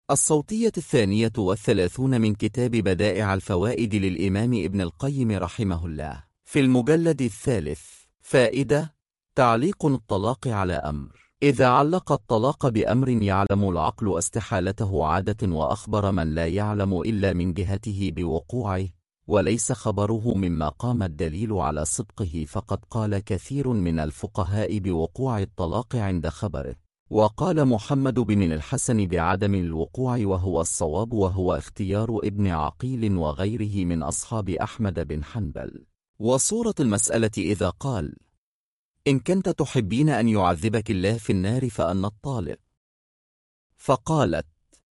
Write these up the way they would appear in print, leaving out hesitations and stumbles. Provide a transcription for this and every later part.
الصوتية 32 من كتاب بدائع الفوائد للإمام ابن القيم رحمه الله، في المجلد 3. فائدة: تعليق الطلاق على أمر. إذا علق الطلاق بأمر يعلم العقل استحالته عادة، وأخبر من لا يعلم إلا من جهته بوقوعه، وليس خبره مما قام الدليل على صدقه، فقد قال كثير من الفقهاء بوقوع الطلاق عند خبره، وقال محمد بن الحسن بعدم الوقوع وهو الصواب، وهو اختيار ابن عقيل وغيره من أصحاب أحمد بن حنبل. وصورة المسألة إذا قال: إن كنت تحبين أن يعذبك الله في النار فأنا الطالق، فقالت: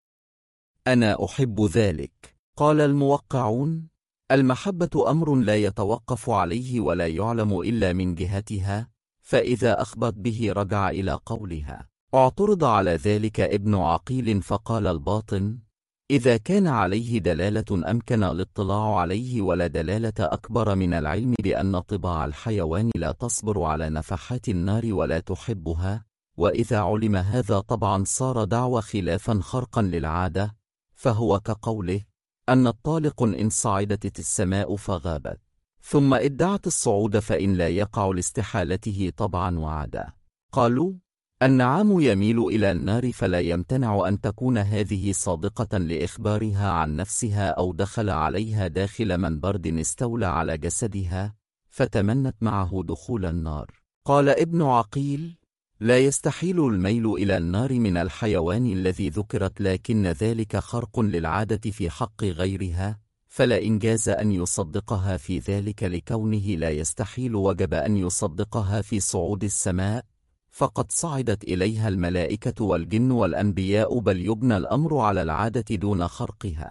أنا أحب ذلك. قال الموقعون: المحبة أمر لا يتوقف عليه ولا يعلم إلا من جهتها، فإذا أخبت به رجع إلى قولها. اعترض على ذلك ابن عقيل فقال الباطن: إذا كان عليه دلالة أمكن الاطلاع عليه، ولا دلالة أكبر من العلم بأن طباع الحيوان لا تصبر على نفحات النار ولا تحبها، وإذا علم هذا طبعا صار دعوى خلافا خرقا للعادة، فهو كقوله: أن الطالق إن صعدت السماء فغابت، ثم ادعت الصعود فإن لا يقع لاستحالته طبعا وعادة. قالوا: النعام يميل إلى النار، فلا يمتنع أن تكون هذه صادقة لإخبارها عن نفسها، أو دخل عليها داخل من برد استولى على جسدها فتمنت معه دخول النار. قال ابن عقيل: لا يستحيل الميل إلى النار من الحيوان الذي ذكرت، لكن ذلك خرق للعادة في حق غيرها، فلا إنجاز أن يصدقها في ذلك، لكونه لا يستحيل وجب أن يصدقها في صعود السماء، فقد صعدت إليها الملائكة والجن والأنبياء، بل يبنى الأمر على العادة دون خرقها.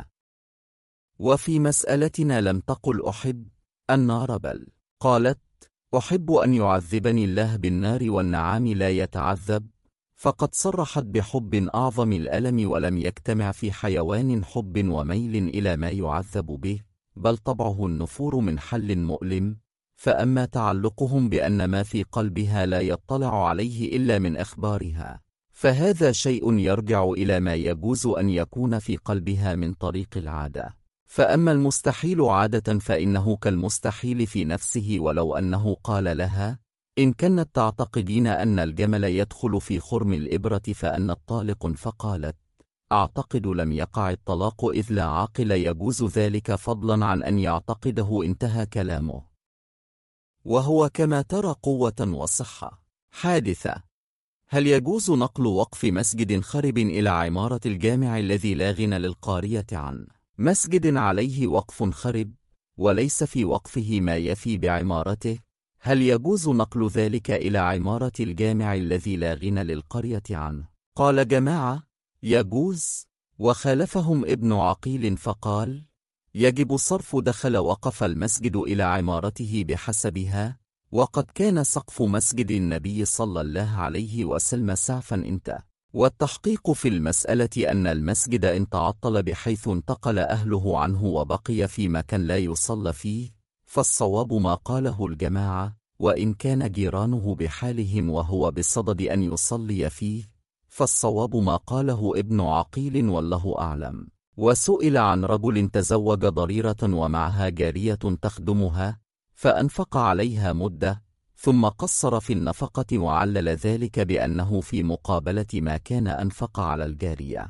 وفي مسألتنا لم تقل أحب النار، بل قالت: أحب أن يعذبني الله بالنار، والنعام لا يتعذب، فقد صرحت بحب أعظم الألم، ولم يجتمع في حيوان حب وميل إلى ما يعذب به، بل طبعه النفور من حل مؤلم. فأما تعلقهم بأن ما في قلبها لا يطلع عليه إلا من إخبارها، فهذا شيء يرجع إلى ما يجوز أن يكون في قلبها من طريق العادة. فأما المستحيل عادة فإنه كالمستحيل في نفسه، ولو أنه قال لها: إن كانت تعتقدين أن الجمل يدخل في خرم الإبرة فأنا الطالق، فقالت: أعتقد، لم يقع الطلاق، إذ لا عاقل يجوز ذلك فضلا عن أن يعتقده، انتهى كلامه. وهو كما ترى قوة وصحة. حادثة: هل يجوز نقل وقف مسجد خرب إلى عمارة الجامع الذي لا غنى للقارية عنه؟ مسجد عليه وقف خرب وليس في وقفه ما يفي بعمارته، هل يجوز نقل ذلك إلى عمارة الجامع الذي لا غنى للقرية عنه؟ قال جماعة: يجوز. وخالفهم ابن عقيل فقال: يجب صرف دخل وقف المسجد إلى عمارته بحسبها، وقد كان سقف مسجد النبي صلى الله عليه وسلم سعفا انت. والتحقيق في المسألة أن المسجد إن تعطل بحيث انتقل أهله عنه وبقي في مكان لا يصلى فيه، فالصواب ما قاله الجماعة، وإن كان جيرانه بحالهم وهو بصدد أن يصلي فيه، فالصواب ما قاله ابن عقيل والله أعلم. وسئل عن رجل تزوج ضريرة ومعها جارية تخدمها، فأنفق عليها مدة، ثم قصر في النفقة، وعلل ذلك بأنه في مقابلة ما كان أنفق على الجارية،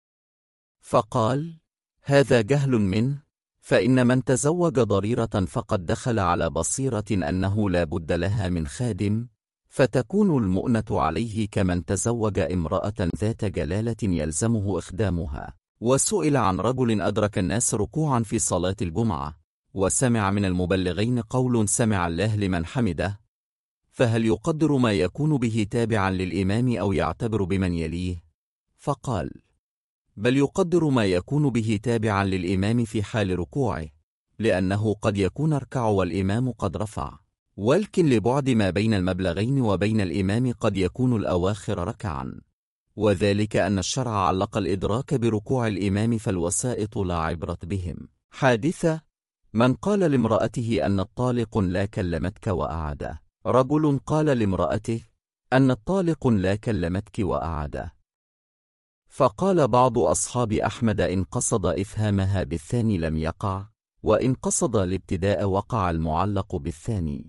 فقال: هذا جهل منه، فإن من تزوج ضريرة فقد دخل على بصيرة أنه لا بد لها من خادم، فتكون المؤنة عليه كمن تزوج امرأة ذات جلالة يلزمه إخدامها. وسئل عن رجل أدرك الناس ركوعا في صلاة الجمعة، وسمع من المبلغين قول سمع الله لمن حمده، فهل يقدر ما يكون به تابعا للإمام أو يعتبر بمن يليه؟ فقال: بل يقدر ما يكون به تابعا للإمام في حال ركوعه، لأنه قد يكون ركع والإمام قد رفع، ولكن لبعد ما بين المبلغين وبين الإمام قد يكون الأواخر ركعا، وذلك أن الشرع علق الإدراك بركوع الإمام، فالوسائط لا عبرة بهم. حادثة: من قال لامرأته أن الطالق لا كلمتك وأعاده. رجل قال لامرأته أن الطالق لا كلمتك وأعاده، فقال بعض أصحاب أحمد إن قصد إفهامها بالثاني لم يقع، وإن قصد الابتداء وقع المعلق بالثاني.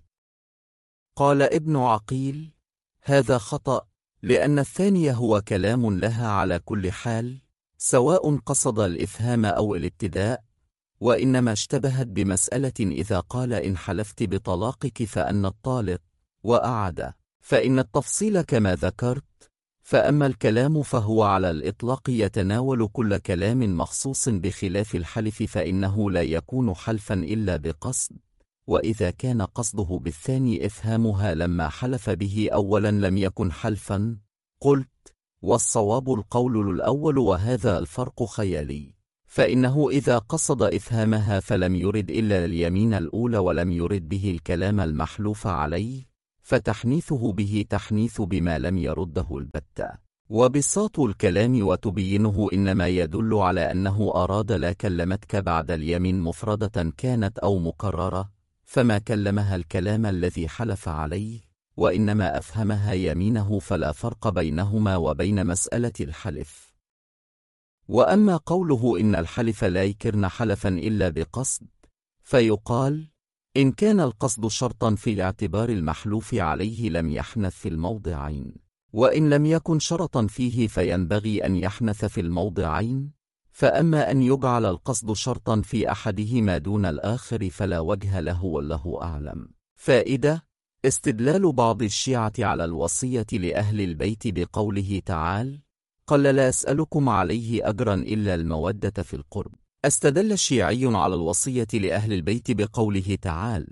قال ابن عقيل: هذا خطأ، لأن الثاني هو كلام لها على كل حال، سواء قصد الإفهام أو الابتداء، وإنما اشتبهت بمسألة إذا قال إن حلفت بطلاقك فأن الطالق، وأعاد، فإن التفصيل كما ذكرت. فأما الكلام فهو على الإطلاق يتناول كل كلام مخصوص، بخلاف الحلف فإنه لا يكون حلفا إلا بقصد، وإذا كان قصده بالثاني إفهامها لما حلف به أولا لم يكن حلفا. قلت: والصواب القول الأول، وهذا الفرق خيالي، فإنه إذا قصد إفهامها فلم يرد إلا اليمين الأولى ولم يرد به الكلام المحلوف عليه، فتحنيثه به تحنيث بما لم يرده البتة، وبساط الكلام وتبينه إنما يدل على أنه أراد لا كلمتك بعد اليمين مفردة كانت أو مكررة، فما كلمها الكلام الذي حلف عليه، وإنما أفهمها يمينه، فلا فرق بينهما وبين مسألة الحلف. وأما قوله إن الحلف لا يكرن حلفا إلا بقصد، فيقال: إن كان القصد شرطا في الاعتبار المحلوف عليه لم يحنث في الموضعين، وإن لم يكن شرطا فيه فينبغي أن يحنث في الموضعين. فأما أن يجعل القصد شرطا في أحدهما دون الآخر فلا وجه له، والله أعلم. فائدة: استدلال بعض الشيعة على الوصية لأهل البيت بقوله تعالى: قل لا أسألكم عليه أجرا إلا المودة في القرب. استدل الشيعي على الوصية لأهل البيت بقوله تعالى: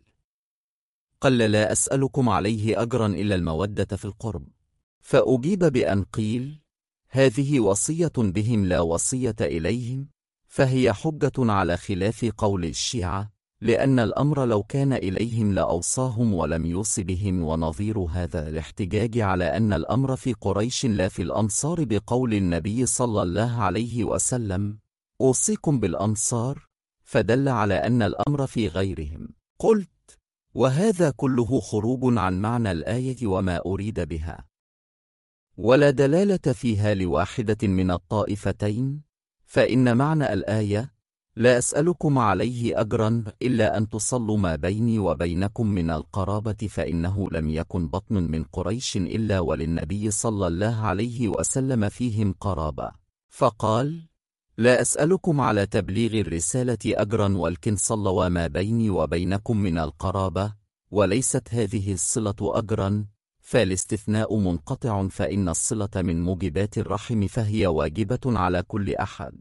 قل لا أسألكم عليه أجرا إلا المودة في القرب، فأجيب بأن قيل: هذه وصية بهم لا وصية إليهم، فهي حجة على خلاف قول الشيعة، لأن الأمر لو كان إليهم لأوصاهم ولم يوص بهم. ونظير هذا الاحتجاج على أن الأمر في قريش لا في الأنصار بقول النبي صلى الله عليه وسلم: أوصيكم بالأنصار، فدل على أن الأمر في غيرهم. قلت: وهذا كله خروج عن معنى الآية وما أريد بها، ولا دلالة فيها لواحدة من الطائفتين. فإن معنى الآية: لا أسألكم عليه أجرا إلا أن تصلوا ما بيني وبينكم من القرابة، فإنه لم يكن بطن من قريش إلا وللنبي صلى الله عليه وسلم فيهم قرابة، فقال: لا أسألكم على تبليغ الرسالة أجرا، ولكن صلوا ما بيني وبينكم من القرابة، وليست هذه الصلة أجرا، فالاستثناء منقطع، فإن الصلة من موجبات الرحم فهي واجبة على كل أحد.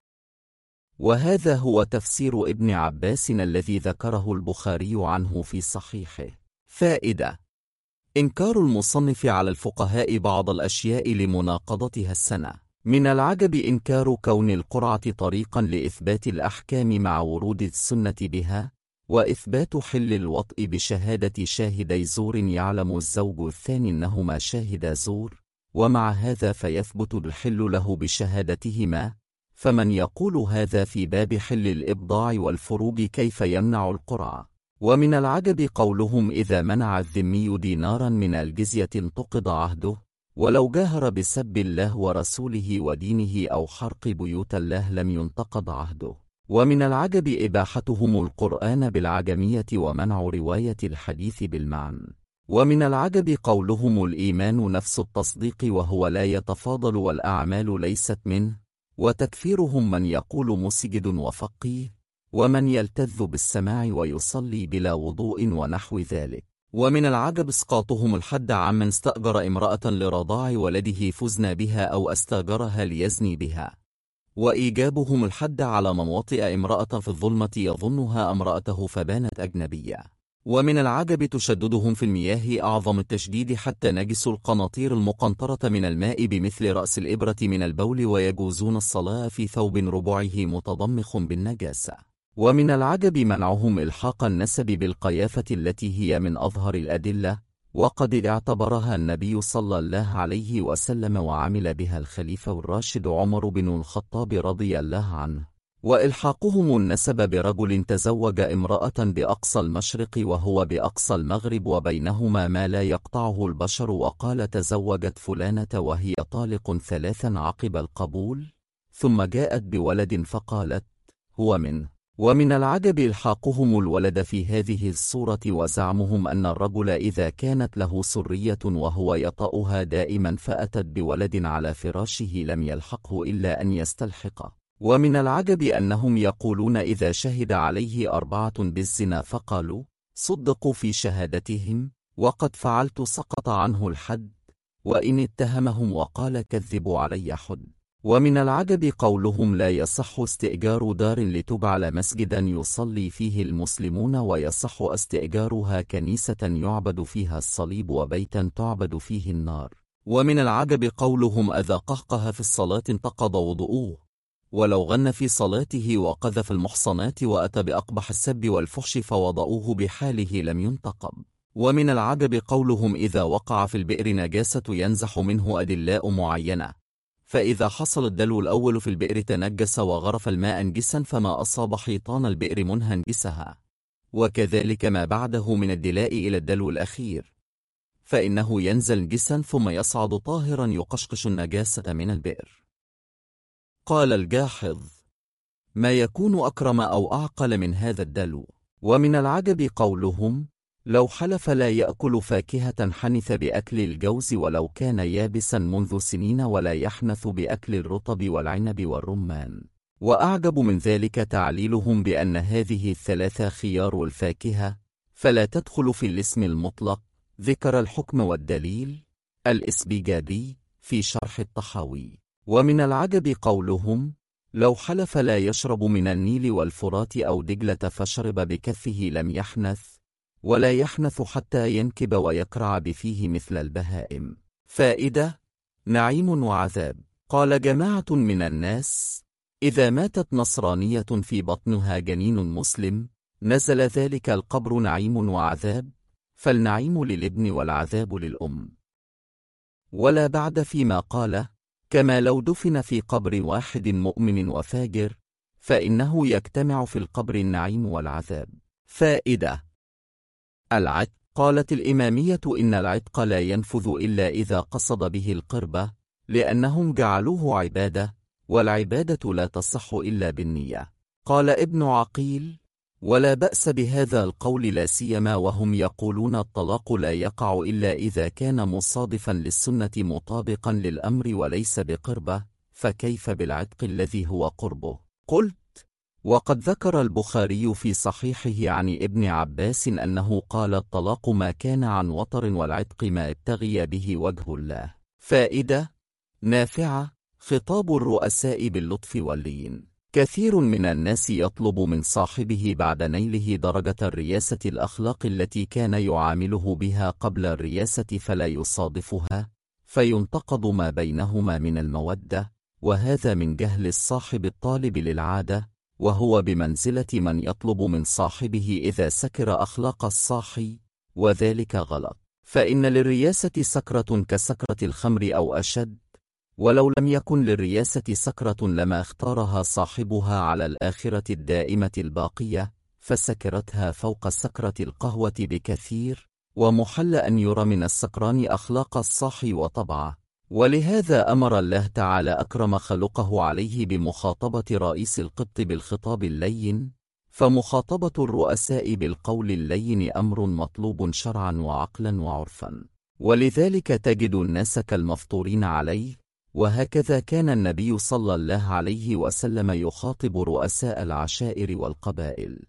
وهذا هو تفسير ابن عباس الذي ذكره البخاري عنه في صحيحه. فائدة: إنكار المصنف على الفقهاء بعض الأشياء لمناقضتها السنة. من العجب إنكار كون القرعة طريقا لإثبات الأحكام مع ورود السنة بها، وإثبات حل الوطء بشهادة شاهدي زور يعلم الزوج الثاني أنهما شاهدا زور، ومع هذا فيثبت الحل له بشهادتهما. فمن يقول هذا في باب حل الإبضاع والفروج كيف يمنع القرعة؟ ومن العجب قولهم: إذا منع الذمي دينارا من الجزية انتقض عهده، ولو جاهر بسب الله ورسوله ودينه أو حرق بيوت الله لم ينتقض عهده. ومن العجب إباحتهم القرآن بالعجمية ومنع رواية الحديث بالمعنى. ومن العجب قولهم: الإيمان نفس التصديق وهو لا يتفاضل والأعمال ليست منه، وتكفيرهم من يقول مسجد وفقيه، ومن يلتذ بالسماع ويصلي بلا وضوء ونحو ذلك. ومن العجب اسقاطهم الحد عمن استأجر امرأة لرضاع ولده فزنا بها أو استأجرها ليزني بها، وإيجابهم الحد على من وطئ امرأة في الظلمة يظنها امرأته فبانت أجنبية. ومن العجب تشددهم في المياه أعظم التشديد حتى نجسوا القناطير المقنطرة من الماء بمثل رأس الإبرة من البول، ويجوزون الصلاة في ثوب ربعه متضمخ بالنجاسة. ومن العجب منعهم إلحاق النسب بالقيافة التي هي من أظهر الأدلة، وقد اعتبرها النبي صلى الله عليه وسلم وعمل بها الخليفة الراشد عمر بن الخطاب رضي الله عنه، وإلحاقهم النسب برجل تزوج امرأة بأقصى المشرق وهو بأقصى المغرب وبينهما ما لا يقطعه البشر، وقال تزوجت فلانة وهي طالق 3 عقب القبول، ثم جاءت بولد فقالت هو منه. ومن العجب إلحاقهم الولد في هذه الصورة، وزعمهم أن الرجل إذا كانت له سرية وهو يطأها دائما فأتت بولد على فراشه لم يلحقه إلا أن يستلحقه. ومن العجب أنهم يقولون إذا شهد عليه 4 بالزنا فقالوا صدقوا في شهادتهم وقد فعلت سقط عنه الحد، وإن اتهمهم وقال كذبوا علي حد. ومن العجب قولهم لا يصح استئجار دار لتجعل مسجدا يصلي فيه المسلمون ويصح استئجارها كنيسة يعبد فيها الصليب وبيتا تعبد فيه النار. ومن العجب قولهم أذا قهقه في الصلاة انتقض وضوءه، ولو غن في صلاته وقذف المحصنات وأتى بأقبح السب والفحش فوضعوه بحاله لم ينتقب. ومن العجب قولهم إذا وقع في البئر نجاسة ينزح منه أدلاء معينة، فإذا حصل الدلو الأول في البئر تنجس وغرف الماء نجسا فما أصاب حيطان البئر منها نجسها، وكذلك ما بعده من الدلاء إلى الدلو الأخير، فإنه ينزل نجسا ثم يصعد طاهرا يقشقش النجاسة من البئر. قال الجاحظ ما يكون أكرم أو أعقل من هذا الدلو. ومن العجب قولهم لو حلف لا يأكل فاكهة حنث بأكل الجوز ولو كان يابسا منذ سنين، ولا يحنث بأكل الرطب والعنب والرمان. وأعجب من ذلك تعليلهم بأن هذه الثلاثة خيار الفاكهة فلا تدخل في الاسم المطلق. ذكر الحكم والدليل الإسبيجابي في شرح الطحاوي. ومن العجب قولهم لو حلف لا يشرب من النيل والفرات أو دجلة فشرب بكفه لم يحنث، ولا يحنث حتى ينكب ويكرع بفيه مثل البهائم. فائدة: نعيم وعذاب. قال جماعة من الناس إذا ماتت نصرانية في بطنها جنين مسلم نزل ذلك القبر نعيم وعذاب، فالنعيم للابن والعذاب للأم. ولا بعد فيما قال كما لو دفن في قبر واحد مؤمن وفاجر فإنه يجتمع في القبر النعيم والعذاب. فائدة: العتق. قالت الإمامية إن العتق لا ينفذ إلا إذا قصد به القربة، لأنهم جعلوه عبادة، والعبادة لا تصح إلا بالنية. قال ابن عقيل ولا بأس بهذا القول لا سيما وهم يقولون الطلاق لا يقع إلا إذا كان مصادفا للسنة مطابقا للأمر وليس بقربة، فكيف بالعتق الذي هو قربه؟ قلت وقد ذكر البخاري في صحيحه عن ابن عباس أنه قال الطلاق ما كان عن وطر والعتق ما ابتغي به وجه الله. فائدة نافعة: خطاب الرؤساء باللطف واللين. كثير من الناس يطلب من صاحبه بعد نيله درجة الرياسة الأخلاق التي كان يعامله بها قبل الرياسة فلا يصادفها، فينتقض ما بينهما من المودة، وهذا من جهل الصاحب الطالب للعادة، وهو بمنزلة من يطلب من صاحبه إذا سكر أخلاق الصاحي، وذلك غلط، فإن للرياسة سكرة كسكرة الخمر أو أشد، ولو لم يكن للرياسة سكرة لما اختارها صاحبها على الآخرة الدائمة الباقية، فسكرتها فوق سكرة القهوة بكثير، ومحل أن يرى من السكران أخلاق الصاحي وطبعه. ولهذا أمر الله تعالى أكرم خلقه عليه بمخاطبة رئيس القبط بالخطاب اللين، فمخاطبة الرؤساء بالقول اللين أمر مطلوب شرعا وعقلا وعرفا، ولذلك تجد الناس كالمفطورين عليه. وهكذا كان النبي صلى الله عليه وسلم يخاطب رؤساء العشائر والقبائل.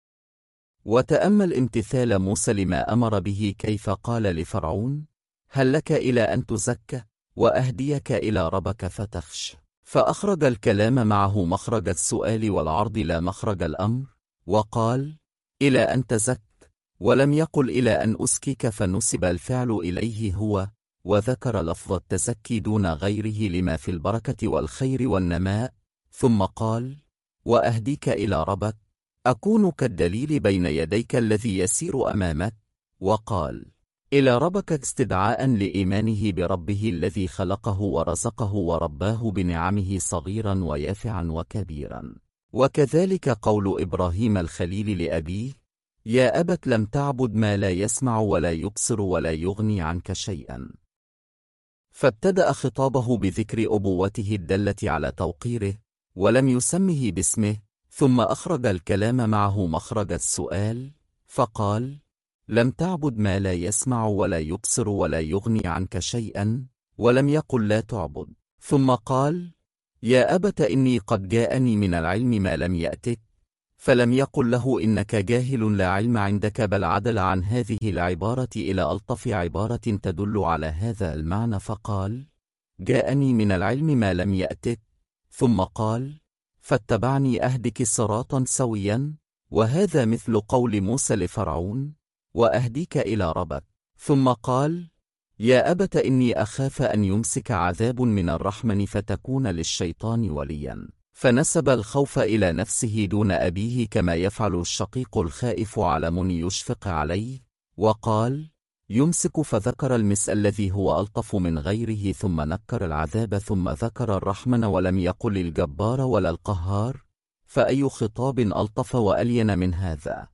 وتأمل امتثال موسى لما أمر به، كيف قال لفرعون هل لك إلى أن تزكى وأهديك إلى ربك فتخش، فأخرج الكلام معه مخرج السؤال والعرض لا مخرج الأمر، وقال إلى أن تزك، ولم يقل إلى أن أسكك فنسب الفعل إليه هو، وذكر لفظ التزكي دون غيره لما في البركة والخير والنماء، ثم قال وأهديك إلى ربك أكون كالدليل بين يديك الذي يسير أمامك، وقال إلى ربك استدعاء لإيمانه بربه الذي خلقه ورزقه ورباه بنعمه صغيرا ويافعا وكبيرا. وكذلك قول إبراهيم الخليل لأبيه: يا أبت لم تعبد ما لا يسمع ولا يبصر ولا يغني عنك شيئا. فابتدأ خطابه بذكر أبوته الدالة على توقيره، ولم يسمه باسمه، ثم أخرج الكلام معه مخرج السؤال، فقال: لم تعبد ما لا يسمع ولا يبصر ولا يغني عنك شيئا، ولم يقل لا تعبد. ثم قال: يا أبت إني قد جاءني من العلم ما لم يأتك، فلم يقل له إنك جاهل لا علم عندك، بل عدل عن هذه العبارة إلى ألطف عبارة تدل على هذا المعنى، فقال: جاءني من العلم ما لم يأتك. ثم قال: فاتبعني أهدك صراطا سويا، وهذا مثل قول موسى لفرعون: وأهديك إلى ربك. ثم قال: يا أبت إني أخاف أن يمسك عذاب من الرحمن فتكون للشيطان وليا. فنسب الخوف إلى نفسه دون أبيه، كما يفعل الشقيق الخائف على من يشفق عليه، وقال: يمسك، فذكر المسء الذي هو ألطف من غيره، ثم نكر العذاب، ثم ذكر الرحمن ولم يقل الجبار ولا القهار، فأي خطاب ألطف وألين من هذا؟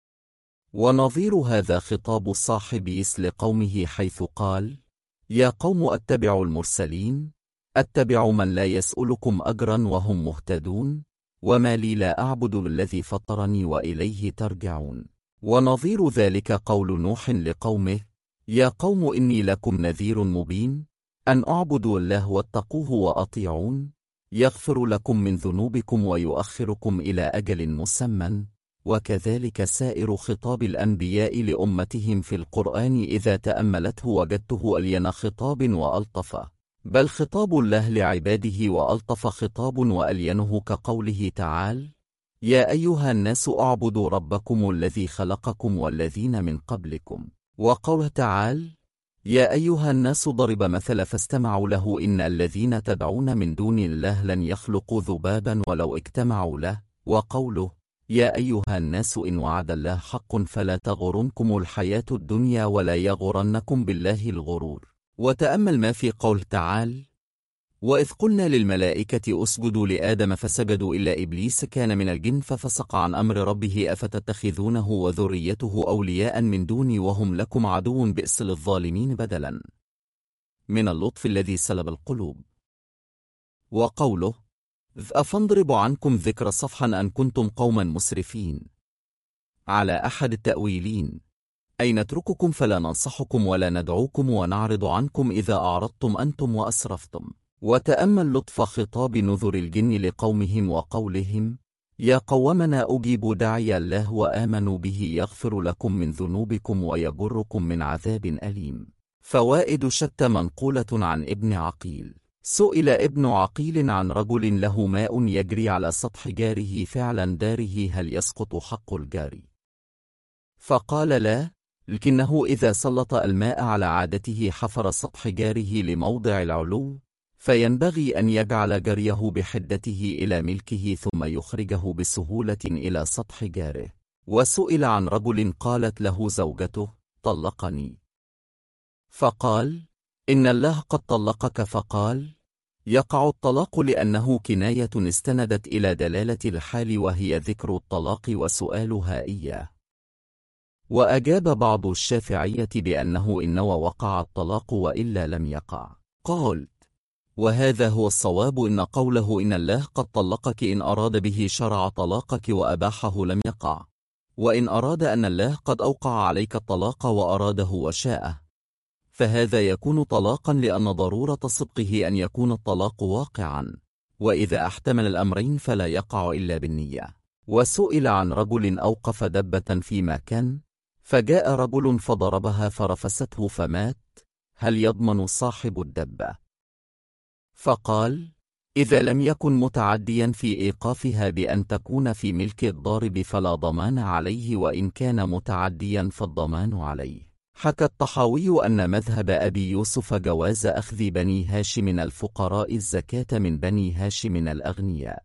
ونظير هذا خطاب صاحب يس لقومه، حيث قال: يا قوم أتبعوا المرسلين، أتبع من لا يسألكم أجرا وهم مهتدون، وما لي لا أعبد الذي فطرني وإليه ترجعون. ونظير ذلك قول نوح لقومه: يا قوم إني لكم نذير مبين، أن أعبدوا الله واتقوه وأطيعون، يغفر لكم من ذنوبكم ويؤخركم إلى أجل مسمى. وكذلك سائر خطاب الأنبياء لأمتهم في القرآن إذا تأملته وجدته ألين خطاب وألطف، بل خطاب الله لعباده وألطف خطاب وألينه، كقوله تعالى: يا أيها الناس اعبدوا ربكم الذي خلقكم والذين من قبلكم. وقوله تعالى: يا أيها الناس ضرب مثل فاستمعوا له، إن الذين تدعون من دون الله لن يخلقوا ذبابا ولو اجتمعوا له. وقوله: يا أيها الناس إن وعد الله حق فلا تغرنكم الحياة الدنيا ولا يغرنكم بالله الغرور. وتأمل ما في قول تعالى: وإذ قلنا للملائكة أسجدوا لآدم فسجدوا إلا إبليس كان من الجن ففسق عن أمر ربه، أفتتخذونه وذريته أولياء من دوني وهم لكم عدو، بئس للظالمين بدلا من اللطف الذي سلب القلوب. وقوله: فاضرب عنكم ذكر صفحا أن كنتم قوما مسرفين، على أحد التأويلين: أي نترككم فلا ننصحكم ولا ندعوكم ونعرض عنكم إذا أعرضتم أنتم وأسرفتم. وتأمل لطف خطاب نذر الجن لقومهم وقولهم: يا قومنا أجيبوا داعي الله وآمنوا به يغفر لكم من ذنوبكم ويجركم من عذاب أليم. فوائد شتى منقولة عن ابن عقيل. سئل ابن عقيل عن رجل له ماء يجري على سطح جاره فعلا داره، هل يسقط حق الجار؟ فقال: لا، لكنه إذا سلط الماء على عادته حفر سطح جاره لموضع العلو، فينبغي أن يجعل جريه بحدته إلى ملكه ثم يخرجه بسهولة إلى سطح جاره. وسئل عن رجل قالت له زوجته: طلقني، فقال: إن الله قد طلقك. فقال: يقع الطلاق لأنه كناية استندت إلى دلالة الحال وهي ذكر الطلاق وسؤالها إياه. وأجاب بعض الشافعية بأنه إن وقع الطلاق وإلا لم يقع. قال: وهذا هو الصواب، إن قوله إن الله قد طلقك إن أراد به شرع طلاقك وأباحه لم يقع، وإن أراد أن الله قد أوقع عليك الطلاق وأراده وشاءه، فهذا يكون طلاقا لأن ضرورة صدقه أن يكون الطلاق واقعا، وإذا احتمل الأمرين فلا يقع إلا بالنية. وسئل عن رجل أوقف دبة في مكان، فجاء رجل فضربها فرفسته فمات، هل يضمن صاحب الدبة؟ فقال: إذا لم يكن متعديا في إيقافها بأن تكون في ملك الضارب فلا ضمان عليه، وإن كان متعديا فالضمان عليه. حكى الطحاوي أن مذهب أبي يوسف جواز أخذ بني هاشم الفقراء الزكاة من بني هاشم الأغنياء.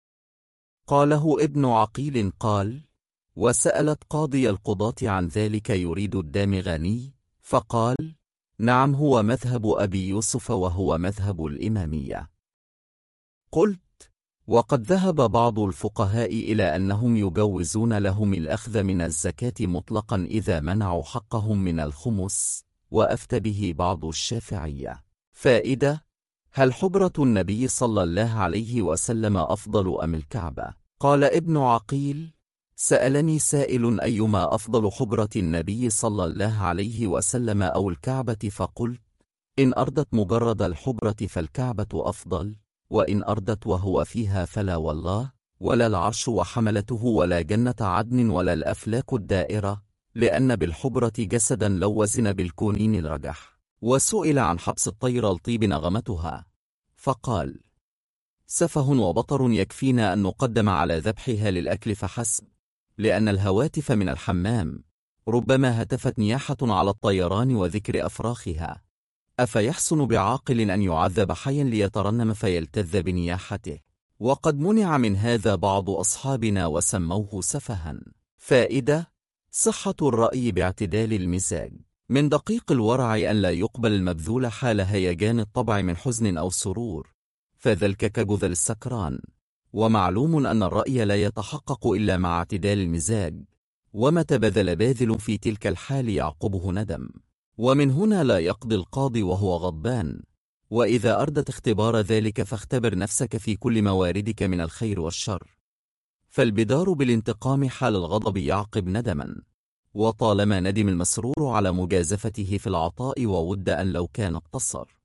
قاله ابن عقيل قال: وسألت قاضي القضاة عن ذلك يريد الدامغاني، فقال: نعم، هو مذهب أبي يوسف وهو مذهب الإمامية. قلت: وقد ذهب بعض الفقهاء إلى أنهم يجوزون لهم الأخذ من الزكاة مطلقا إذا منعوا حقهم من الخمس، وأفتى به بعض الشافعية. فائدة: هل حبرة النبي صلى الله عليه وسلم أفضل أم الكعبة؟ قال ابن عقيل: سألني سائل أيما أفضل، حبرة النبي صلى الله عليه وسلم أو الكعبة؟ فقلت: إن أردت مجرد الحبرة فالكعبة أفضل، وإن أردت وهو فيها فلا والله، ولا العرش وحملته ولا جنة عدن ولا الأفلاك الدائرة، لأن بالحبرة جسدا لو وزن بالكونين الرجح. وسئل عن حبس الطير لطيب نغمتها، فقال: سفه وبطر، يكفينا أن نقدم على ذبحها للأكل فحسب، لأن الهواتف من الحمام ربما هتفت نياحة على الطيران وذكر أفراخها، أفيحسن بعاقل أن يعذب حيا ليترنم فيلتذ بنياحته؟ وقد منع من هذا بعض أصحابنا وسموه سفها. فائدة: صحة الرأي باعتدال المزاج. من دقيق الورع أن لا يقبل المبذول حال هيجان الطبع من حزن أو سرور، فذلك كجذل السكران. ومعلوم أن الرأي لا يتحقق إلا مع اعتدال المزاج، ومتى بذل باذل في تلك الحال يعقبه ندم. ومن هنا لا يقضي القاضي وهو غضبان. وإذا أردت اختبار ذلك فاختبر نفسك في كل مواردك من الخير والشر، فالبدار بالانتقام حال الغضب يعقب ندما، وطالما ندم المسرور على مجازفته في العطاء وود أن لو كان اقتصر.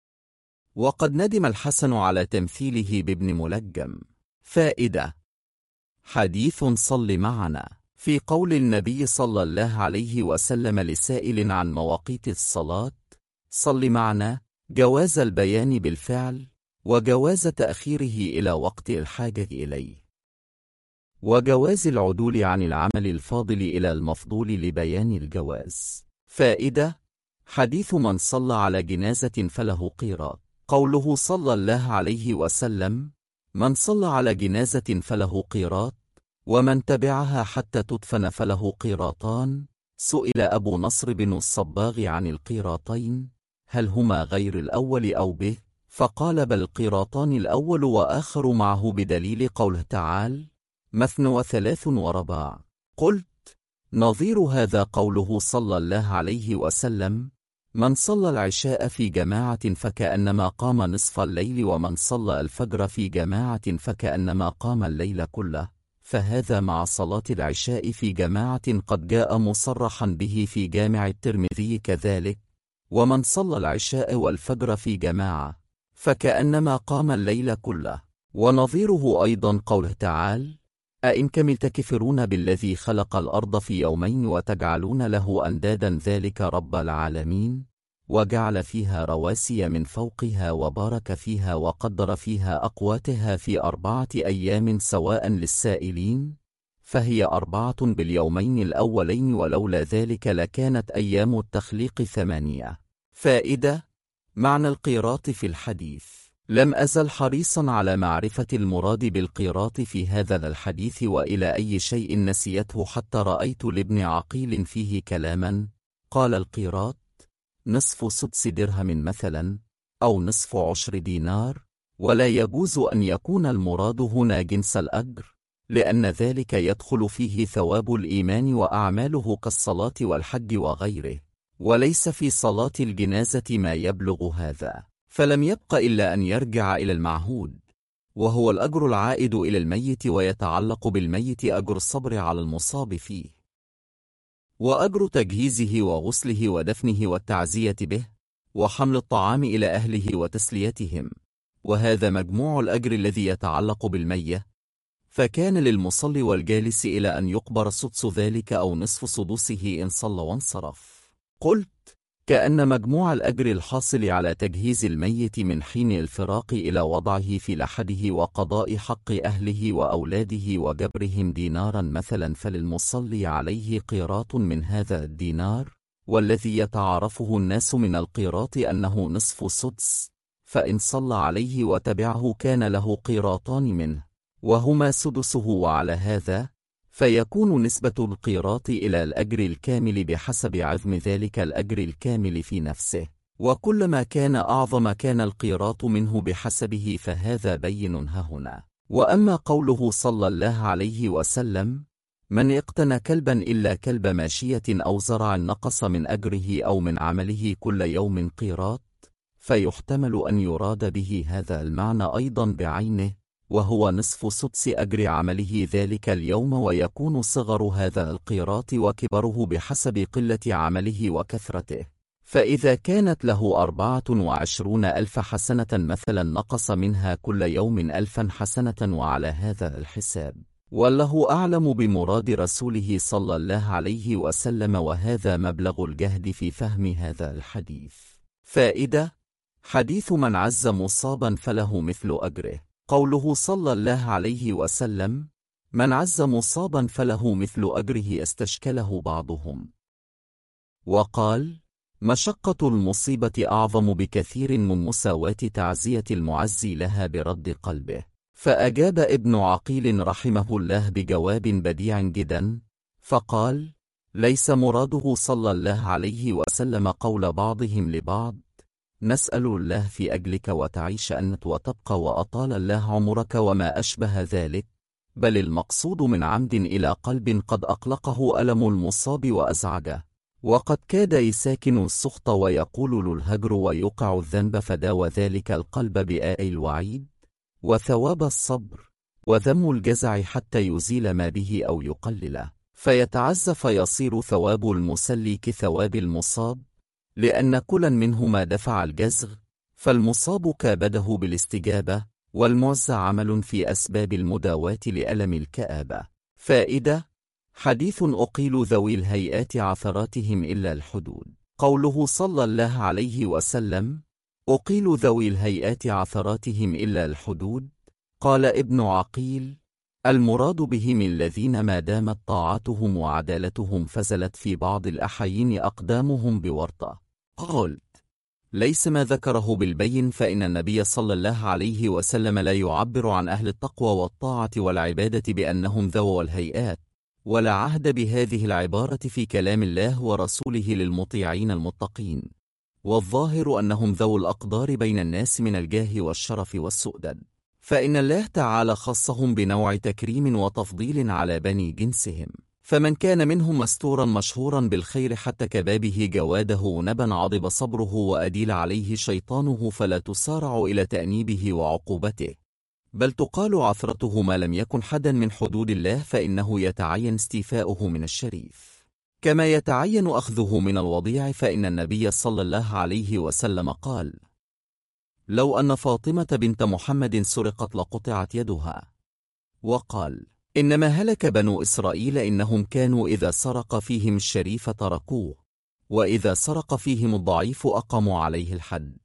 وقد ندم الحسن على تمثيله بابن ملجم. فائدة: حديث صل معنا. في قول النبي صلى الله عليه وسلم لسائل عن مواقيت الصلاة: صل معنا، جواز البيان بالفعل، وجواز تأخيره إلى وقت الحاجة إليه، وجواز العدول عن العمل الفاضل إلى المفضول لبيان الجواز. فائدة: حديث من صلى على جنازة فله قيراط. قوله صلى الله عليه وسلم: من صلى على جنازة فله قيراط، ومن تبعها حتى تدفن فله قيراطان. سئل أبو نصر بن الصباغ عن القيراطين: هل هما غير الأول أو به؟ فقال: بل القيراطان الأول وآخر معه، بدليل قوله تعالى: مثن وثلاث ورباع. قلت: نظير هذا قوله صلى الله عليه وسلم: من صلى العشاء في جماعة فكأنما قام نصف الليل، ومن صلى الفجر في جماعة فكأنما قام الليل كله. فهذا مع صلاة العشاء في جماعة قد جاء مصرحا به في جامع الترمذي كذلك. ومن صلى العشاء والفجر في جماعة فكأنما قام الليل كله. ونظيره أيضا قوله تعالى: أئنكم تكفرون بالذي خلق الأرض في يومين وتجعلون له أندادا ذلك رب العالمين. وجعل فيها رواسي من فوقها وبارك فيها وقدر فيها أقواتها في 4 أيام سواء للسائلين، فهي 4 باليومين الأولين، ولولا ذلك لكانت أيام التخليق 8. فائدة: معنى القيراط في الحديث. لم أزل حريصا على معرفة المراد بالقيراط في هذا الحديث وإلى أي شيء نسيته، حتى رأيت لابن عقيل فيه كلاما. قال: القيراط نصف سدس درهم مثلا، أو نصف 10 دينار، ولا يجوز أن يكون المراد هنا جنس الأجر، لأن ذلك يدخل فيه ثواب الإيمان وأعماله كالصلاة والحج وغيره، وليس في صلاة الجنازة ما يبلغ هذا. فلم يبق إلا أن يرجع إلى المعهود، وهو الأجر العائد إلى الميت، ويتعلق بالميت أجر الصبر على المصاب فيه، وأجر تجهيزه وغسله ودفنه والتعزية به، وحمل الطعام إلى أهله وتسليتهم، وهذا مجموع الأجر الذي يتعلق بالميت. فكان للمصلي والجالس إلى أن يقبر سدس ذلك أو نصف سدسه إن صلى وانصرف. قلت: كأن مجموع الأجر الحاصل على تجهيز الميت من حين الفراق إلى وضعه في لحده وقضاء حق أهله وأولاده وجبرهم دينارا مثلا، فللمصلي عليه قيراط من هذا الدينار، والذي يتعارفه الناس من القيراط أنه نصف سدس، فإن صلى عليه وتبعه كان له قيراطان منه، وهما سدسه. وعلى هذا فيكون نسبة القيراط إلى الأجر الكامل بحسب عظم ذلك الأجر الكامل في نفسه، وكلما كان أعظم كان القيراط منه بحسبه، فهذا بين هنا. وأما قوله صلى الله عليه وسلم: من اقتنى كلبا إلا كلب ماشية أو زرع نقص من أجره أو من عمله كل يوم قيراط، فيحتمل أن يراد به هذا المعنى أيضا بعينه، وهو نصف سدس أجر عمله ذلك اليوم، ويكون صغر هذا القيراط وكبره بحسب قلة عمله وكثرته. فإذا كانت له 24,000 حسنة مثلا نقص منها كل يوم 1000 حسنة، وعلى هذا الحساب. والله أعلم بمراد رسوله صلى الله عليه وسلم، وهذا مبلغ الجهد في فهم هذا الحديث. فائدة: حديث من عز مصابا فله مثل أجره. قوله صلى الله عليه وسلم: من عز مصابا فله مثل أجره استشكله بعضهم وقال: مشقة المصيبة أعظم بكثير من مساواة تعزية المعزي لها برد قلبه. فأجاب ابن عقيل رحمه الله بجواب بديع جدا، فقال: ليس مراده صلى الله عليه وسلم قول بعضهم لبعض: نسأل الله في أجلك وتعيش أنت وتبقى وأطال الله عمرك وما أشبه ذلك، بل المقصود من عمد إلى قلب قد أقلقه ألم المصاب وأزعجه، وقد كاد يساكن السخط ويقول له الهجر ويوقع الذنب، فداوى ذلك القلب بآي الوعيد وثواب الصبر وذم الجزع حتى يزيل ما به أو يقلله، فيتعز فيصير ثواب المسلي كثواب المصاب، لأن كلا منهما دفع الجزغ، فالمصاب كابده بالاستجابة، والمعز عمل في أسباب المداواة لألم الكآبة. فائدة: حديث أقيل ذوي الهيئات عثراتهم إلا الحدود. قوله صلى الله عليه وسلم: أقيل ذوي الهيئات عثراتهم إلا الحدود، قال ابن عقيل: المراد بهم الذين ما دامت طاعتهم وعدالتهم فزلت في بعض الأحايين أقدامهم بورطة. قلت: ليس ما ذكره بالبين، فإن النبي صلى الله عليه وسلم لا يعبر عن أهل التقوى والطاعة والعبادة بأنهم ذو الهيئات، ولا عهد بهذه العبارة في كلام الله ورسوله للمطيعين المتقين، والظاهر أنهم ذو الأقدار بين الناس من الجاه والشرف والسؤدد، فإن الله تعالى خصهم بنوع تكريم وتفضيل على بني جنسهم، فمن كان منهم مستورا مشهورا بالخير حتى كبابه جواده نبا عضب صبره وأديل عليه شيطانه، فلا تسارع إلى تأنيبه وعقوبته، بل تقال عثرته ما لم يكن حدا من حدود الله، فإنه يتعين استيفاؤه من الشريف كما يتعين أخذه من الوضيع، فإن النبي صلى الله عليه وسلم قال: لو أن فاطمة بنت محمد سرقت لقطعت يدها. وقال: إنما هلك بنو إسرائيل إنهم كانوا إذا سرق فيهم الشريف تركوه، وإذا سرق فيهم الضعيف أقاموا عليه الحد.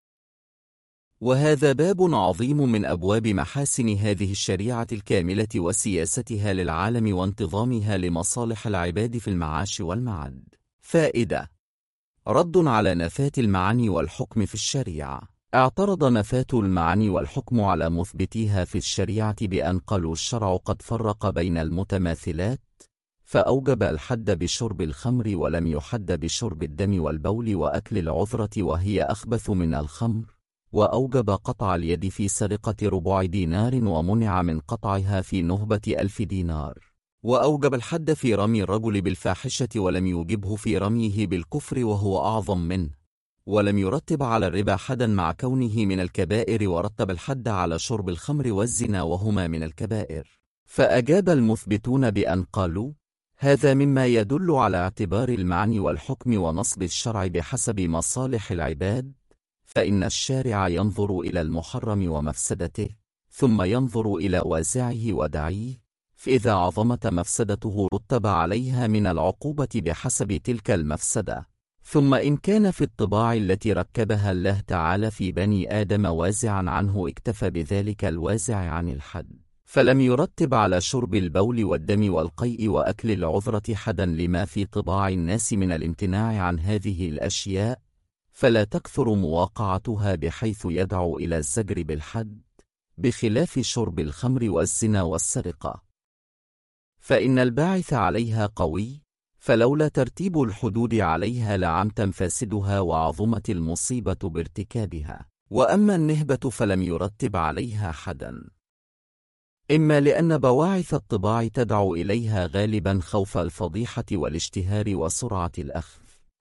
وهذا باب عظيم من أبواب محاسن هذه الشريعة الكاملة وسياستها للعالم وانتظامها لمصالح العباد في المعاش والمعاد. فائدة: رد على نفات المعاني والحكم في الشريعة. اعترض نفات المعاني والحكم على مثبتيها في الشريعة بأن قالوا الشرع قد فرق بين المتماثلات، فأوجب الحد بشرب الخمر ولم يحد بشرب الدم والبول وأكل العذرة وهي أخبث من الخمر، وأوجب قطع اليد في سرقة ربع دينار ومنع من قطعها في نهبة 1000 دينار، وأوجب الحد في رمي الرجل بالفاحشة ولم يوجبه في رميه بالكفر وهو أعظم منه، ولم يرتب على الربا حدا مع كونه من الكبائر، ورتب الحد على شرب الخمر والزنا وهما من الكبائر. فأجاب المثبتون بأن قالوا: هذا مما يدل على اعتبار المعني والحكم ونصب الشرع بحسب مصالح العباد، فإن الشارع ينظر إلى المحرم ومفسدته، ثم ينظر إلى وازعه وداعيه، فإذا عظمت مفسدته رتب عليها من العقوبة بحسب تلك المفسدة، ثم إن كان في الطباع التي ركبها الله تعالى في بني آدم وازعا عنه اكتفى بذلك الوازع عن الحد، فلم يرتب على شرب البول والدم والقيء وأكل العذرة حدا لما في طباع الناس من الامتناع عن هذه الأشياء، فلا تكثر مواقعتها بحيث يدعو إلى الزجر بالحد، بخلاف شرب الخمر والزنا والسرقة، فإن الباعث عليها قوي، فلولا ترتيب الحدود عليها لعم فاسدها وعظمت المصيبة بارتكابها. وأما النهبة فلم يرتب عليها حدا، إما لأن بواعث الطباع تدعو إليها غالبا خوف الفضيحة والاشتهار وسرعة الأخذ،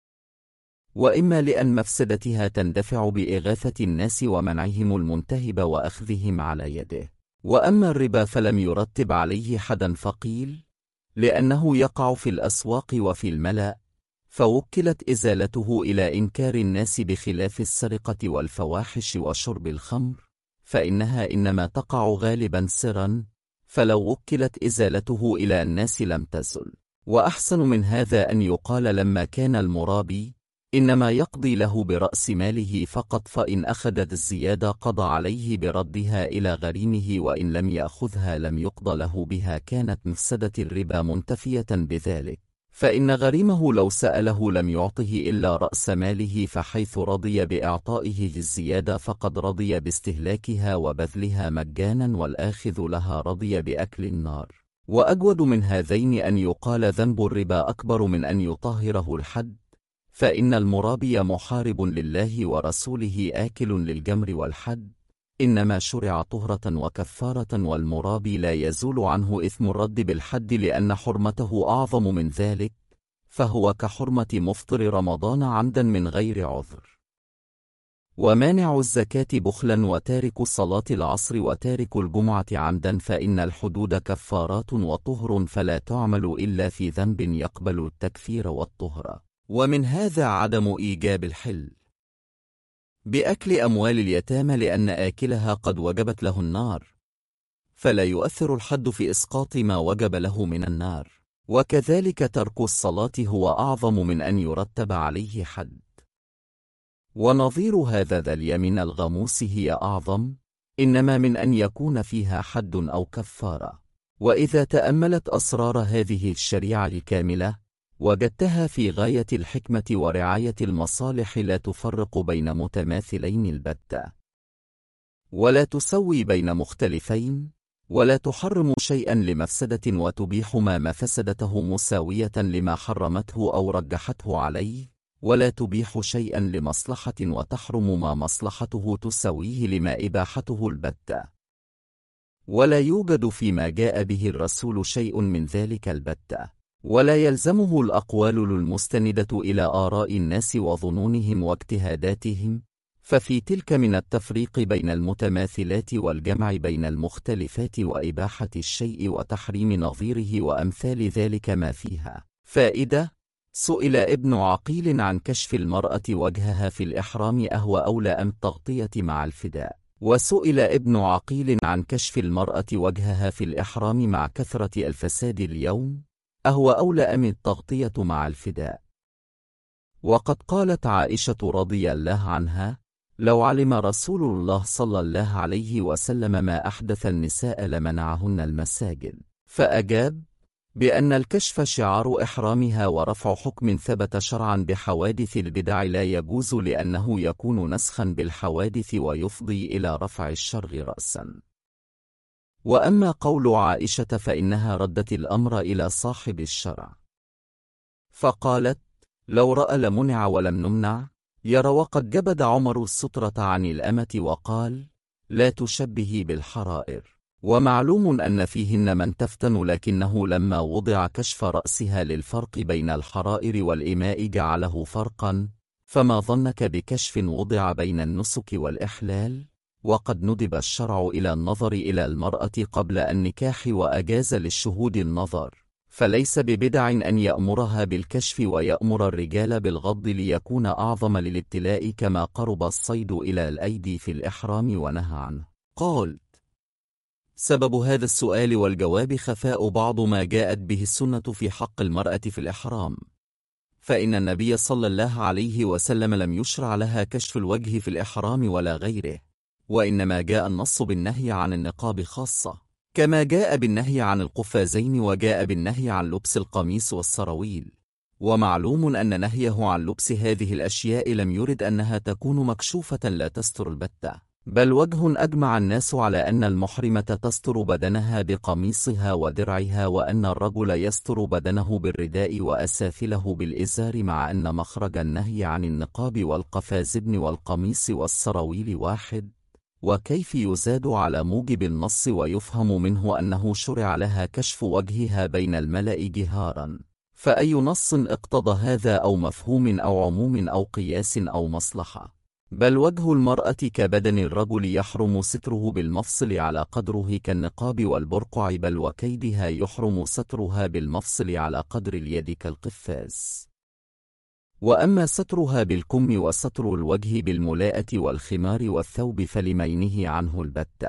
وإما لأن مفسدتها تندفع بإغاثة الناس ومنعهم المنتهب وأخذهم على يده. وأما الربا فلم يرتب عليه حدا فقيل لأنه يقع في الأسواق وفي الملأ، فوكلت إزالته إلى إنكار الناس بخلاف السرقة والفواحش وشرب الخمر، فإنها إنما تقع غالبا سرا، فلو وكلت إزالته إلى الناس لم تزل. وأحسن من هذا أن يقال لما كان المرابي إنما يقضي له برأس ماله فقط، فإن أخذت الزيادة قضى عليه بردها إلى غريمه، وإن لم يأخذها لم يقضى له بها، كانت مفسدة الربا منتفية بذلك، فإن غريمه لو سأله لم يعطه إلا رأس ماله، فحيث رضي بإعطائه الزيادة فقد رضي باستهلاكها وبذلها مجانا، والآخذ لها رضي بأكل النار. وأجود من هذين أن يقال ذنب الربا أكبر من أن يطهره الحد، فإن المرابي محارب لله ورسوله آكل للجمر والحد، إنما شرع طهرة وكفارة، والمرابي لا يزول عنه إثم الرد بالحد لأن حرمته أعظم من ذلك، فهو كحرمة مفطر رمضان عمدا من غير عذر. ومانع الزكاة بخلا وتارك صلاة العصر وتارك الجمعة عمدا، فإن الحدود كفارات وطهر، فلا تعمل إلا في ذنب يقبل التكفير والطهر. ومن هذا عدم إيجاب الحل بأكل أموال اليتامى لأن آكلها قد وجبت له النار، فلا يؤثر الحد في إسقاط ما وجب له من النار. وكذلك ترك الصلاة هو أعظم من أن يرتب عليه حد. ونظير هذا ذا اليمين الغموس هي أعظم، إنما من أن يكون فيها حد أو كفارة. وإذا تأملت أسرار هذه الشريعة الكاملة وجدتها في غاية الحكمة ورعاية المصالح، لا تفرق بين متماثلين البتة، ولا تسوي بين مختلفين، ولا تحرم شيئا لمفسدة وتبيح ما مفسدته مساوية لما حرمته أو رجحته عليه، ولا تبيح شيئا لمصلحة وتحرم ما مصلحته تساويه لما إباحته البتة، ولا يوجد فيما جاء به الرسول شيء من ذلك البتة، ولا يلزمه الأقوال المستندة إلى آراء الناس وظنونهم واجتهاداتهم، ففي تلك من التفريق بين المتماثلات والجمع بين المختلفات وإباحة الشيء وتحريم نظيره وأمثال ذلك ما فيها فائدة. سئل ابن عقيل عن كشف المرأة وجهها في الإحرام أهو أولى أم التغطية مع الفداء؟ وسئل ابن عقيل عن كشف المرأة وجهها في الإحرام مع كثرة الفساد اليوم أهو أولى أم التغطية مع الفداء؟ وقد قالت عائشة رضي الله عنها: لو علم رسول الله صلى الله عليه وسلم ما أحدث النساء لمنعهن المساجد. فأجاب بأن الكشف شعار إحرامها ورفع حكم ثبت شرعا بحوادث البدع لا يجوز، لأنه يكون نسخا بالحوادث ويفضي إلى رفع الشر رأسا. وأما قول عائشة فإنها ردت الأمر إلى صاحب الشرع، فقالت: لو رأى لمنع ولم نمنع. يرى وقد جبد عمر السترة عن الأمة وقال: لا تشبهي بالحرائر. ومعلوم أن فيهن من تفتن، لكنه لما وضع كشف رأسها للفرق بين الحرائر والإماء جعله فرقا، فما ظنك بكشف وضع بين النسك والإحلال؟ وقد ندب الشرع إلى النظر إلى المرأة قبل النكاح وأجاز للشهود النظر، فليس ببدع أن يأمرها بالكشف ويأمر الرجال بالغض ليكون أعظم للابتلاء، كما قرب الصيد إلى الأيدي في الإحرام ونهى عنه. قال: سبب هذا السؤال والجواب خفاء بعض ما جاءت به السنة في حق المرأة في الإحرام، فإن النبي صلى الله عليه وسلم لم يشرع لها كشف الوجه في الإحرام ولا غيره، وإنما جاء النص بالنهي عن النقاب خاصة، كما جاء بالنهي عن القفازين وجاء بالنهي عن لبس القميص والسراويل. ومعلوم أن نهيه عن لبس هذه الأشياء لم يرد أنها تكون مكشوفة لا تستر البتة، بل وجه أجمع الناس على أن المحرمة تستر بدنها بقميصها ودرعها، وأن الرجل يستر بدنه بالرداء وأسافله بالإزار، مع أن مخرج النهي عن النقاب والقفازين والقميص والسراويل واحد، وكيف يزاد على موجب النص ويفهم منه أنه شرع لها كشف وجهها بين الملأ جهارا، فأي نص اقتضى هذا أو مفهوم أو عموم أو قياس أو مصلحة؟ بل وجه المرأة كبدن الرجل يحرم ستره بالمفصل على قدره كالنقاب والبرقع، بل وكيدها يحرم سترها بالمفصل على قدر اليد كالقفاز. وأما سترها بالكم وستر الوجه بالملاءة والخمار والثوب فلمينه عنه البتة.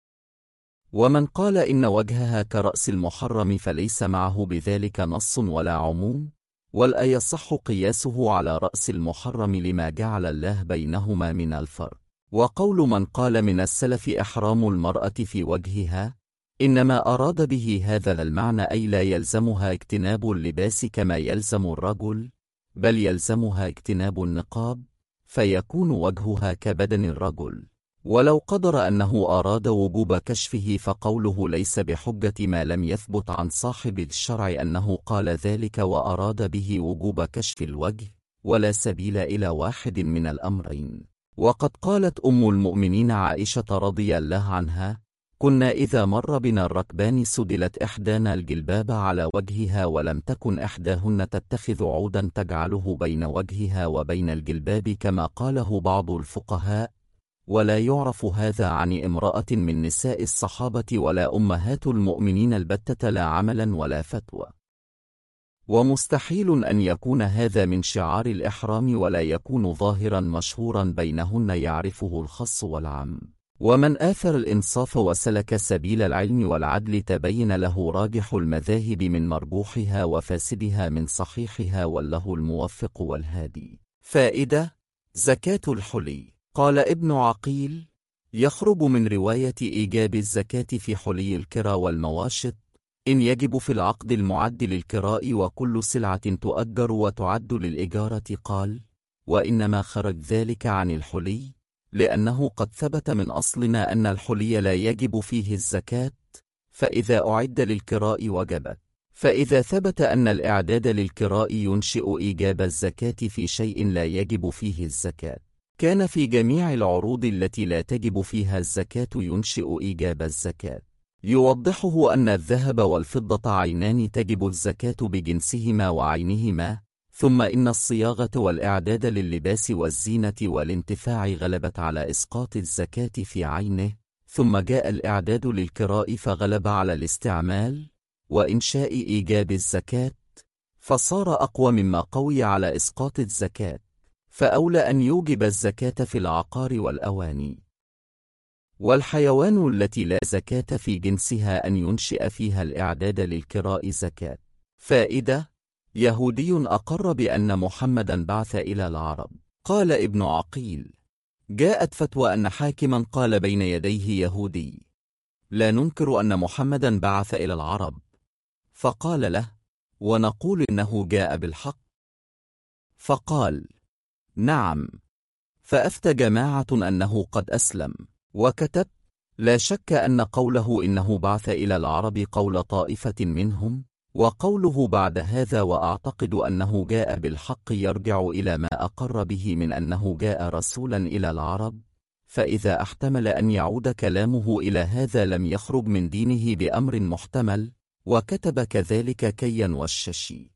ومن قال إن وجهها كرأس المحرم فليس معه بذلك نص ولا عموم، ولا يصح قياسه على رأس المحرم لما جعل الله بينهما من الفرق. وقول من قال من السلف إحرام المرأة في وجهها إنما أراد به هذا المعنى، أي لا يلزمها اجتناب اللباس كما يلزم الرجل، بل يلزمها اجتناب النقاب، فيكون وجهها كبدن الرجل. ولو قدر أنه أراد وجوب كشفه فقوله ليس بحجة ما لم يثبت عن صاحب الشرع أنه قال ذلك وأراد به وجوب كشف الوجه، ولا سبيل إلى واحد من الأمرين. وقد قالت أم المؤمنين عائشة رضي الله عنها: كنا إذا مر بنا الركبان سدلت إحدانا الجلباب على وجهها، ولم تكن إحداهن تتخذ عودا تجعله بين وجهها وبين الجلباب كما قاله بعض الفقهاء، ولا يعرف هذا عن امرأة من نساء الصحابة ولا أمهات المؤمنين البتة، لا عملا ولا فتوى. ومستحيل أن يكون هذا من شعار الإحرام، ولا يكون ظاهرا مشهورا بينهن يعرفه الخص والعام. ومن آثر الإنصاف وسلك سبيل العلم والعدل تبين له راجح المذاهب من مرجوحها وفاسدها من صحيحها، والله الموفق والهادي. فائدة: زكاة الحلي. قال ابن عقيل: يخرج من رواية إيجاب الزكاة في حلي الكرى والمواشط إن يجب في العقد المعد للكراء وكل سلعة تؤجر وتعد للإجارة. قال: وإنما خرج ذلك عن الحلي لأنه قد ثبت من أصلنا أن الحلي لا يجب فيه الزكاة، فإذا أعد للكراء وجبت. فإذا ثبت أن الإعداد للكراء ينشئ إيجاب الزكاة في شيء لا يجب فيه الزكاة، كان في جميع العروض التي لا تجب فيها الزكاة ينشئ إيجاب الزكاة. يوضحه أن الذهب والفضة عينان تجب الزكاة بجنسهما وعينهما، ثم إن الصياغة والإعداد لللباس والزينة والانتفاع غلبت على إسقاط الزكاة في عينه، ثم جاء الإعداد للكراء فغلب على الاستعمال وإنشاء إيجاب الزكاة، فصار أقوى مما قوي على إسقاط الزكاة، فأولى أن يوجب الزكاة في العقار والأواني والحيوان التي لا زكاة في جنسها أن ينشئ فيها الإعداد للكراء زكاة. فائدة: يهودي أقر بأن محمدا بعث إلى العرب. قال ابن عقيل: جاءت فتوى أن حاكما قال بين يديه يهودي: لا ننكر أن محمدا بعث إلى العرب، فقال له: ونقول إنه جاء بالحق؟ فقال: نعم. فأفتى جماعة أنه قد أسلم، وكتب: لا شك أن قوله إنه بعث إلى العرب قول طائفة منهم، وقوله بعد هذا وأعتقد أنه جاء بالحق يرجع إلى ما أقر به من أنه جاء رسولا إلى العرب، فإذا احتمل أن يعود كلامه إلى هذا لم يخرج من دينه بأمر محتمل. وكتب كذلك كيا والششي.